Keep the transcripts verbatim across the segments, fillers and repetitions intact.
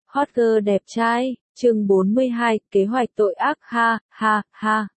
Hot girl đẹp trai, chương bốn mươi hai, kế hoạch tội ác ha, ha, ha.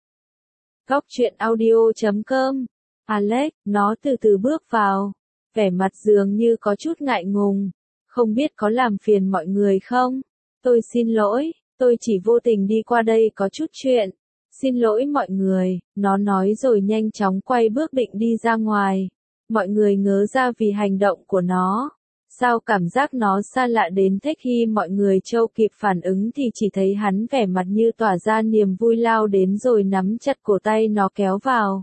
Góc truyện audio chấm com. Alex, nó từ từ bước vào. Vẻ mặt dường như có chút ngại ngùng. Không biết có làm phiền mọi người không? Tôi xin lỗi, tôi chỉ vô tình đi qua đây có chút chuyện. Xin lỗi mọi người, nó nói rồi nhanh chóng quay bước định đi ra ngoài. Mọi người ngớ ra vì hành động của nó. Sao cảm giác nó xa lạ đến thế? Khi mọi người châu kịp phản ứng thì chỉ thấy hắn vẻ mặt như tỏa ra niềm vui lao đến rồi nắm chặt cổ tay nó kéo vào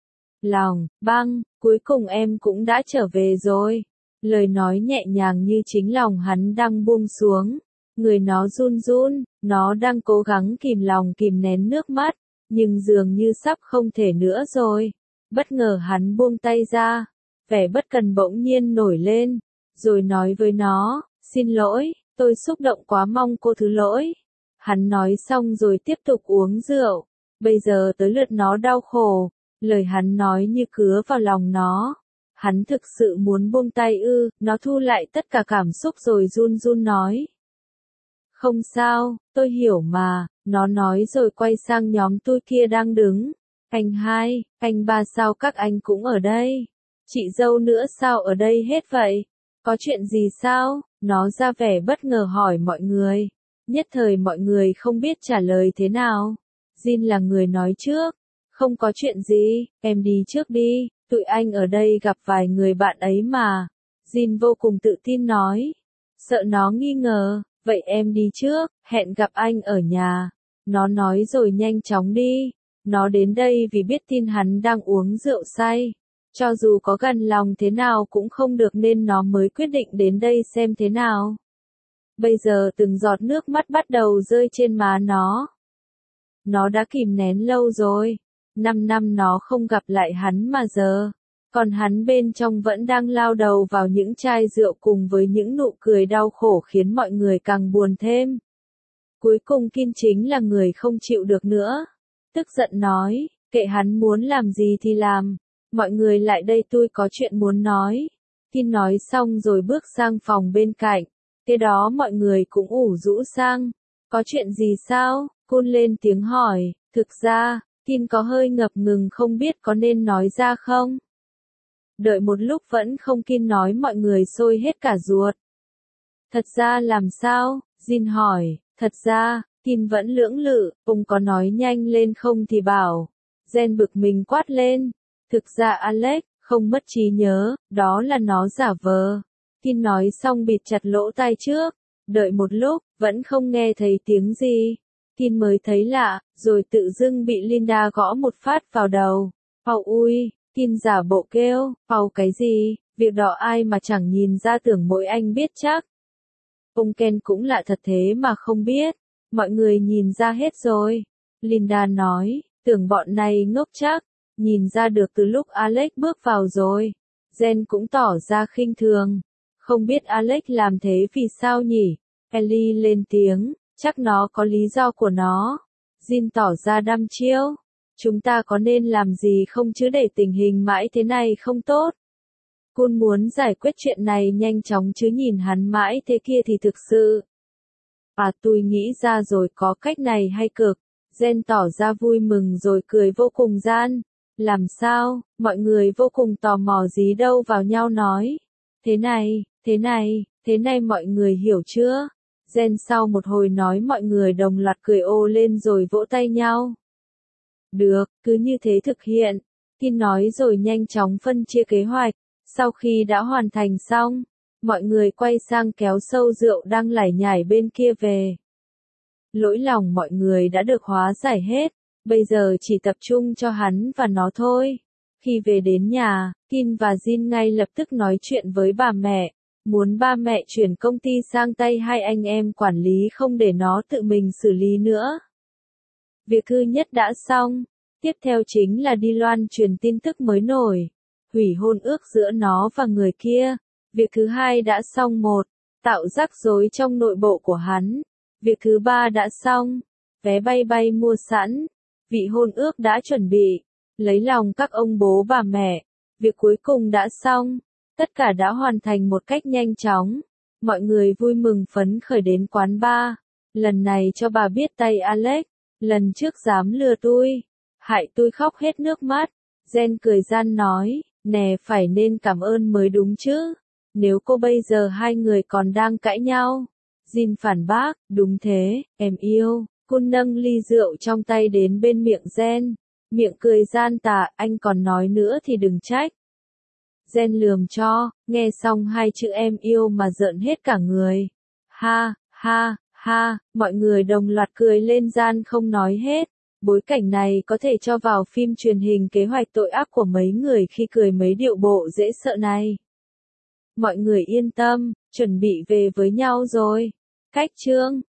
lòng. Băng, cuối cùng em cũng đã trở về rồi. Lời nói nhẹ nhàng như chính lòng hắn đang buông xuống. Người nó run run, nó đang cố gắng kìm lòng kìm nén nước mắt, nhưng dường như sắp không thể nữa rồi. Bất ngờ hắn buông tay ra, vẻ bất cần bỗng nhiên nổi lên. Rồi nói với nó, xin lỗi, tôi xúc động quá mong cô thứ lỗi. Hắn nói xong rồi tiếp tục uống rượu. Bây giờ tới lượt nó đau khổ. Lời hắn nói như cứa vào lòng nó. Hắn thực sự muốn buông tay ư? Nó thu lại tất cả cảm xúc rồi run run nói. Không sao, tôi hiểu mà. Nó nói rồi quay sang nhóm tôi kia đang đứng. Anh hai, anh ba sao các anh cũng ở đây? Chị dâu nữa sao ở đây hết vậy? Có chuyện gì sao? Nó ra vẻ bất ngờ hỏi mọi người. Nhất thời mọi người không biết trả lời thế nào. Jin là người nói trước. Không có chuyện gì, em đi trước đi, tụi anh ở đây gặp vài người bạn ấy mà. Jin vô cùng tự tin nói. Sợ nó nghi ngờ, vậy em đi trước, hẹn gặp anh ở nhà. Nó nói rồi nhanh chóng đi. Nó đến đây vì biết tin hắn đang uống rượu say. Cho dù có gần lòng thế nào cũng không được nên nó mới quyết định đến đây xem thế nào. Bây giờ từng giọt nước mắt bắt đầu rơi trên má nó. Nó đã kìm nén lâu rồi. Năm năm nó không gặp lại hắn mà giờ. Còn hắn bên trong vẫn đang lao đầu vào những chai rượu cùng với những nụ cười đau khổ khiến mọi người càng buồn thêm. Cuối cùng Kin chính là người không chịu được nữa. Tức giận nói, kệ hắn muốn làm gì thì làm. Mọi người lại đây, tôi có chuyện muốn nói. Kin nói xong rồi bước sang phòng bên cạnh. Kế đó mọi người cũng ủ rũ sang. Có chuyện gì sao? Kun lên tiếng hỏi. Thực ra, Kin có hơi ngập ngừng không biết có nên nói ra không. Đợi một lúc vẫn không Kin nói mọi người sôi hết cả ruột. Thật ra làm sao? Jin hỏi. Thật ra, Kin vẫn lưỡng lự. Ông có nói nhanh lên không thì bảo. Jen bực mình quát lên. Thực ra Alex, không mất trí nhớ, đó là nó giả vờ. Kin nói xong bịt chặt lỗ tai trước. Đợi một lúc, vẫn không nghe thấy tiếng gì. Kin mới thấy lạ, rồi tự dưng bị Linda gõ một phát vào đầu. Pau ui, Kin giả bộ kêu, Pau cái gì, việc đó ai mà chẳng nhìn ra, tưởng mỗi anh biết chắc. Ông Ken cũng lạ thật thế mà không biết. Mọi người nhìn ra hết rồi. Linda nói, tưởng bọn này ngốc chắc. Nhìn ra được từ lúc Alex bước vào rồi. Jen cũng tỏ ra khinh thường. Không biết Alex làm thế vì sao nhỉ? Ellie lên tiếng, chắc nó có lý do của nó. Jin tỏ ra đăm chiêu. Chúng ta có nên làm gì không chứ, để tình hình mãi thế này không tốt. Kun muốn giải quyết chuyện này nhanh chóng chứ nhìn hắn mãi thế kia thì thực sự. À, tôi nghĩ ra rồi, có cách này hay cực. Jen tỏ ra vui mừng rồi cười vô cùng gian. Làm sao? Mọi người vô cùng tò mò dí đâu vào nhau nói. Thế này, thế này, thế này mọi người hiểu chưa? Jen sau một hồi nói mọi người đồng loạt cười ô lên rồi vỗ tay nhau. Được, cứ như thế thực hiện. Kin nói rồi nhanh chóng phân chia kế hoạch. Sau khi đã hoàn thành xong, mọi người quay sang kéo sâu rượu đang lải nhải bên kia về. Lỗi lòng mọi người đã được hóa giải hết. Bây giờ chỉ tập trung cho hắn và nó thôi. Khi về đến nhà, Kin và Jin ngay lập tức nói chuyện với bà mẹ. Muốn ba mẹ chuyển công ty sang tay hai anh em quản lý, không để nó tự mình xử lý nữa. Việc thứ nhất đã xong. Tiếp theo chính là đi loan truyền tin tức mới nổi. Hủy hôn ước giữa nó và người kia. Việc thứ hai đã xong một. Tạo rắc rối trong nội bộ của hắn. Việc thứ ba đã xong. Vé bay bay mua sẵn. Vị hôn ước đã chuẩn bị. Lấy lòng các ông bố bà mẹ. Việc cuối cùng đã xong. Tất cả đã hoàn thành một cách nhanh chóng. Mọi người vui mừng phấn khởi đến quán bar. Lần này cho bà biết tay Alex. Lần trước dám lừa tôi. Hại tôi khóc hết nước mắt. Jen cười gian nói, nè phải nên cảm ơn mới đúng chứ. Nếu cô bây giờ hai người còn đang cãi nhau. Jin phản bác, đúng thế, em yêu. Cô nâng ly rượu trong tay đến bên miệng Jen. Miệng cười gian tà, anh còn nói nữa thì đừng trách. Jen lườm cho, nghe xong hai chữ em yêu mà rợn hết cả người. Ha, ha, ha, mọi người đồng loạt cười lên gian không nói hết. Bối cảnh này có thể cho vào phim truyền hình kế hoạch tội ác của mấy người khi cười mấy điệu bộ dễ sợ này. Mọi người yên tâm, chuẩn bị về với nhau rồi. Cách chương